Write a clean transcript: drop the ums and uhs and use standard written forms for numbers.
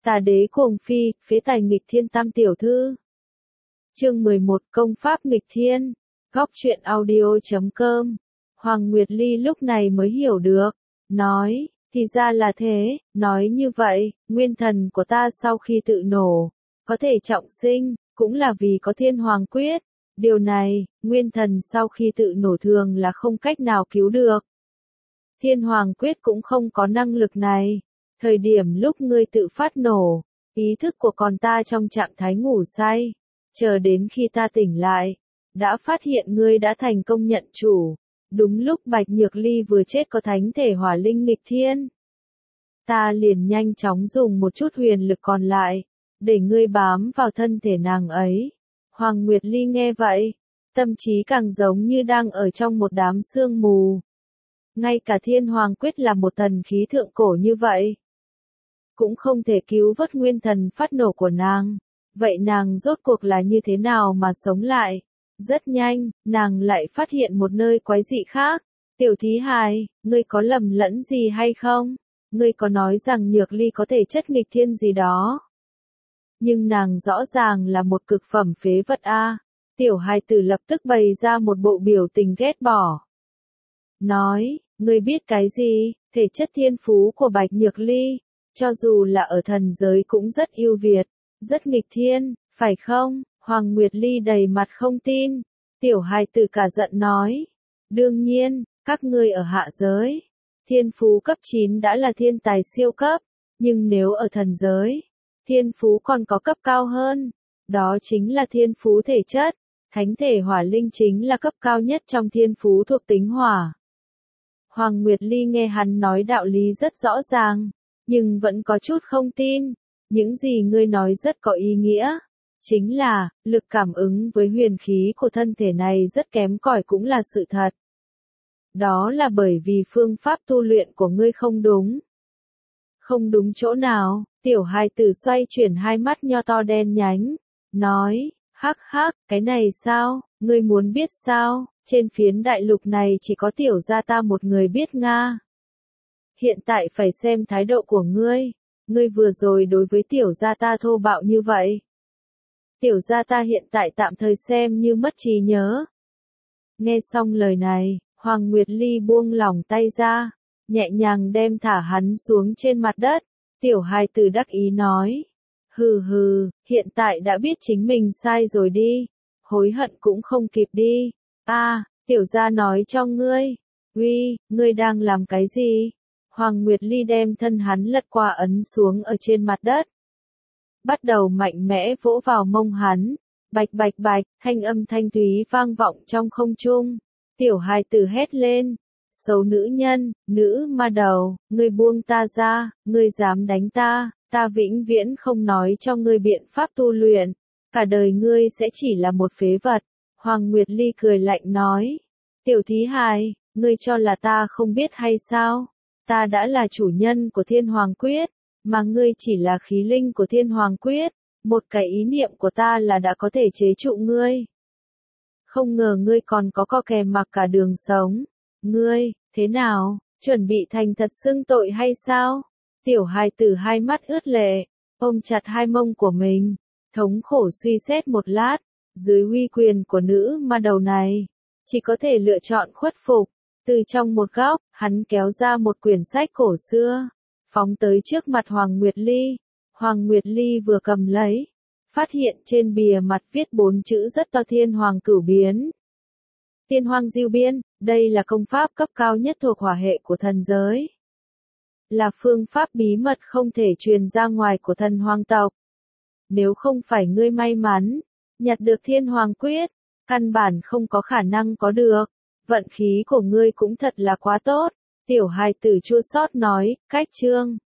Tà đế cuồng phi, phế tài nghịch thiên tam tiểu thư. Chương 11 Công pháp nghịch thiên. Góc truyện audio.com. Hoàng Nguyệt Ly lúc này mới hiểu được. Nói, thì ra là thế, nói như vậy, nguyên thần của ta sau khi tự nổ, có thể trọng sinh, cũng là vì có thiên hoàng quyết. Điều này, nguyên thần sau khi tự nổ thường là không cách nào cứu được. Thiên hoàng quyết cũng không có năng lực này. Thời điểm lúc ngươi tự phát nổ, ý thức của con ta trong trạng thái ngủ say, chờ đến khi ta tỉnh lại, đã phát hiện ngươi đã thành công nhận chủ. Đúng lúc Bạch Nhược Ly vừa chết có thánh thể hỏa linh nghịch thiên. Ta liền nhanh chóng dùng một chút huyền lực còn lại, để ngươi bám vào thân thể nàng ấy. Hoàng Nguyệt Ly nghe vậy, tâm trí càng giống như đang ở trong một đám sương mù. Ngay cả thiên hoàng quyết là một thần khí thượng cổ như vậy, cũng không thể cứu vớt nguyên thần phát nổ của nàng. Vậy nàng rốt cuộc là như thế nào mà sống lại? Rất nhanh, nàng lại phát hiện một nơi quái dị khác. Tiểu thí hài, ngươi có lầm lẫn gì hay không? Ngươi có nói rằng Nhược Ly có thể chất nghịch thiên gì đó. Nhưng nàng rõ ràng là một cực phẩm phế vật a. Tiểu hài tử lập tức bày ra một bộ biểu tình ghét bỏ. Nói, ngươi biết cái gì? Thể chất thiên phú của Bạch Nhược Ly, cho dù là ở thần giới cũng rất ưu việt, rất nghịch thiên, phải không? Hoàng Nguyệt Ly đầy mặt không tin. Tiểu hài tử cả giận nói. Đương nhiên, các ngươi ở hạ giới, thiên phú cấp 9 đã là thiên tài siêu cấp, nhưng nếu ở thần giới, thiên phú còn có cấp cao hơn. Đó chính là thiên phú thể chất. Thánh thể hỏa linh chính là cấp cao nhất trong thiên phú thuộc tính hỏa. Hoàng Nguyệt Ly nghe hắn nói đạo lý rất rõ ràng, nhưng vẫn có chút không tin. Những gì ngươi nói rất có ý nghĩa. Chính là, lực cảm ứng với huyền khí của thân thể này rất kém cỏi cũng là sự thật. Đó là bởi vì phương pháp tu luyện của ngươi không đúng. Không đúng chỗ nào? Tiểu hài tử xoay chuyển hai mắt nho to đen nhánh, nói, hắc hắc, cái này sao, ngươi muốn biết sao, trên phiến đại lục này chỉ có tiểu gia ta một người biết Nga. Hiện tại phải xem thái độ của ngươi vừa rồi đối với tiểu gia ta thô bạo như vậy. Tiểu gia ta hiện tại tạm thời xem như mất trí nhớ. Nghe xong lời này, Hoàng Nguyệt Ly buông lỏng tay ra, nhẹ nhàng đem thả hắn xuống trên mặt đất. Tiểu hài tử đắc ý nói. Hừ hừ, hiện tại đã biết chính mình sai rồi đi. Hối hận cũng không kịp đi. Tiểu gia nói cho ngươi. Uy, ngươi đang làm cái gì? Hoàng Nguyệt Ly đem thân hắn lật qua ấn xuống ở trên mặt đất. Bắt đầu mạnh mẽ vỗ vào mông hắn. Bạch bạch bạch, thanh âm thanh thúy vang vọng trong không trung. Tiểu hài tử hét lên. Xấu nữ nhân, nữ ma đầu, ngươi buông ta ra, ngươi dám đánh ta, ta vĩnh viễn không nói cho ngươi biện pháp tu luyện. Cả đời ngươi sẽ chỉ là một phế vật. Hoàng Nguyệt Ly cười lạnh nói. Tiểu thí hài, ngươi cho là ta không biết hay sao? Ta đã là chủ nhân của thiên hoàng quyết, mà ngươi chỉ là khí linh của thiên hoàng quyết. Một cái ý niệm của ta là đã có thể chế trụ ngươi. Không ngờ ngươi còn có co kè mặc cả đường sống. Ngươi, thế nào, chuẩn bị thành thật xưng tội hay sao? Tiểu hài tử hai mắt ướt lệ, ôm chặt hai mông của mình, thống khổ suy xét một lát, dưới uy quyền của nữ ma đầu này, chỉ có thể lựa chọn khuất phục. Từ trong một góc, hắn kéo ra một quyển sách cổ xưa, phóng tới trước mặt Hoàng Nguyệt Ly. Hoàng Nguyệt Ly vừa cầm lấy, phát hiện trên bìa mặt viết 4 chữ rất to: Thiên Hoàng Cửu Biến. Thiên Hoàng Diêu Biên, đây là công pháp cấp cao nhất thuộc hỏa hệ của thần giới. Là phương pháp bí mật không thể truyền ra ngoài của thần hoàng tộc. Nếu không phải ngươi may mắn, nhặt được thiên hoàng quyết, căn bản không có khả năng có được. Vận khí của ngươi cũng thật là quá tốt. Tiểu hài tử chua xót nói, cách chương.